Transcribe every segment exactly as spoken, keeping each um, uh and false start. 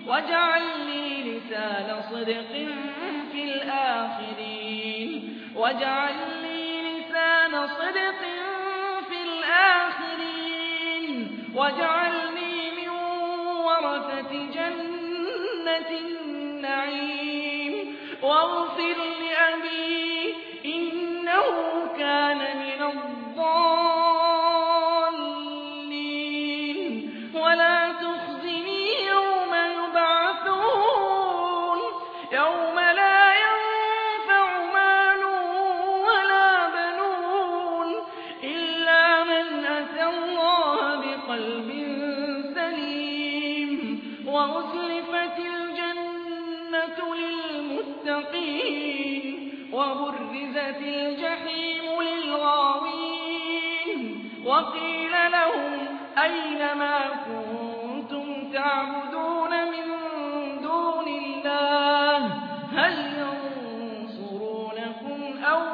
واجعل لي لسان صدق في الآخرين واجعل لي لسان صدق في الآخرين واجعلني من ورثة جنة النعيم واغفر لأبي إنه كان من الضالين ولا تخزني يوم يبعثون يوم لا ينفع مال ولا بنون إلا من أتى الله بقلب سليم وأزلفت الجنة للمتقين وبرزت الجحيم للغاوين وقيل لهم أين ما كنتم تعبدون من دون الله هل ينصرونكم أو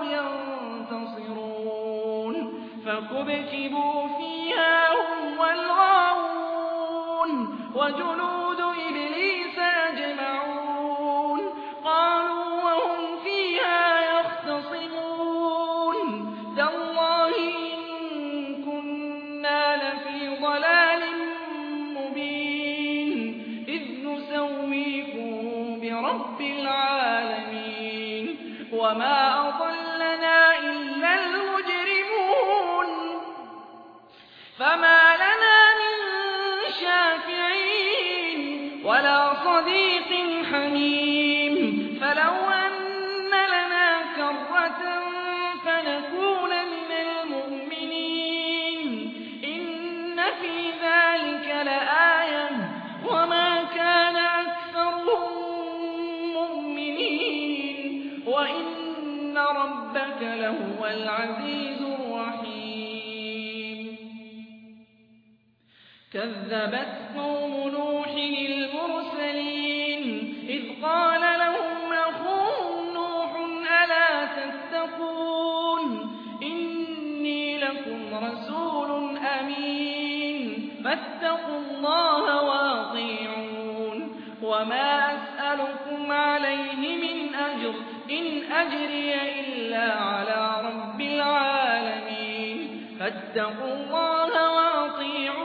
ينتصرون فكبكبوا فيها هم والغاوون وجنود إبليس أجمعون قالوا وهم فيها يختصمون تالله إن كنا لفي ضلال مبين إذ نسويكم برب العالمين وما أضلنا إلا المجرمون فما لنا من شافعين ولا صديق حميم فلو أن لنا كرة فنكون من المؤمنين إن في ذلك لآية وما كان أكثرهم مؤمنين وإن ربك لهو العزيز الرحيم كذبت قوم نوح المرسلين إذ قال لهم أخوهم نوح ألا تتقون إني لكم رسول أمين فاتقوا الله وأطيعون وما أسألكم عليه من أجر إن أجري إلا على رب العالمين فاتقوا الله وأطيعون